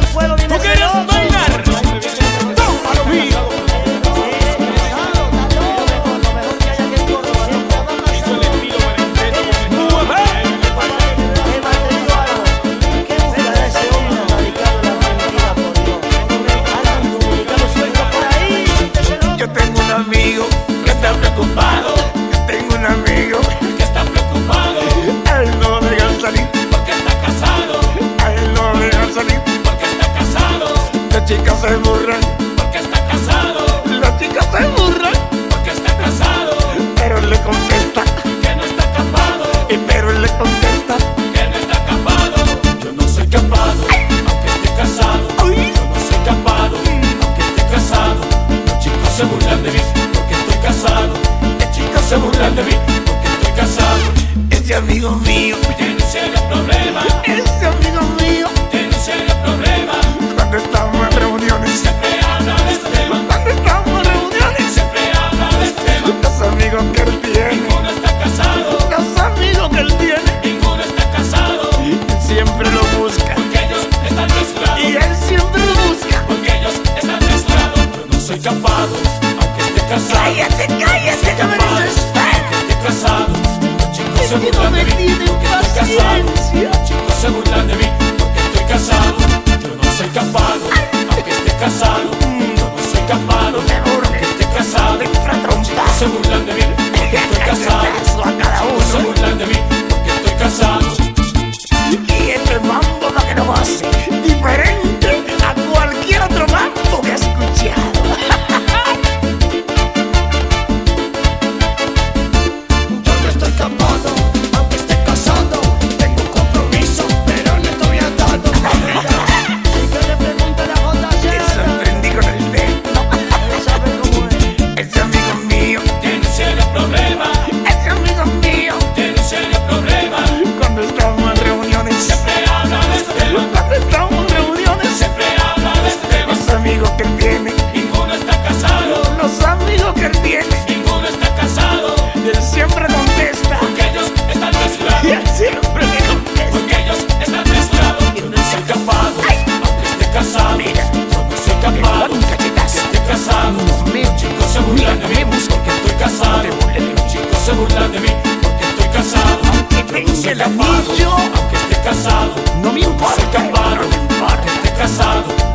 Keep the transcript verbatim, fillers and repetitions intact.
fuego, viene ¿Tú quieres celoso. bailar? Tómalo, mío. Yo tengo un amigo que está preocupado. Tengo un amigo que está preocupado. A él no lo dejan salir porque está casado. A él no lo dejan salir porque está casado. Las chicas se burlan porque está casado. Las chicas se burlan porque está casado. Pero él le contesta que no está capado. Y pero él le contesta que no está capado. Yo no soy capado aunque esté casado. Yo no soy capado aunque esté casado. Los chicos se burlan de mí porque estoy casado. Las chicas se burlan de mí porque estoy casado. Ese amigo mío tiene un serio problema. Ese amigo mío tiene un serio problema. Cuando estamos en reuniones siempre habla de este tema. Cuando estamos en reuniones siempre habla de este tema. Los amigos que él tiene, ninguno está casado. Los amigos que él tiene, ninguno está casado. Y él siempre lo busca porque ellos están mezclados. Y él siempre lo busca porque ellos están mezclados. Yo no soy capado aunque esté casado. Cállate, cállate, que me desespero. Aunque esté casado. Los chicos se burlan de mí porque estoy casado. Los chicos se burlan de mí porque estoy casado. Yo no soy capado aunque esté casado. Yo no soy capado aunque esté casado. Los chicos se burlan de mí porque estoy casado. Los chicos se burlan de mí porque estoy casado. Y este mambo para que no hace diferente a cualquier otro mambo que he escuchado. Yo no estoy capado aunque esté casado. Tengo un compromiso pero no estoy atado. Y que le pregunte la J C. Me sorprendí con el dedo. Él sabe cómo es. Ese amigo mío tiene un serio problema. Ese amigo mío tiene un serio problema. Cuando estamos en reuniones siempre habla de este tema. Cuando estamos en reuniones siempre habla de este tema. Los amigos que él tiene, ninguno está casado. Los amigos que él tiene, ninguno está casado. Y él siempre contesta porque ellos están mezclados. Y él siempre le contesta porque ellos están mezclados. Yo no soy capado aunque esté casado. Yo no soy capado aunque esté casado. Los chicos se burlan de mí porque estoy casado. Los chicos se burlan de mí porque estoy casado. Aunque tenga el anillo, aunque esté casado. No me importa, soy capado aunque esté casado.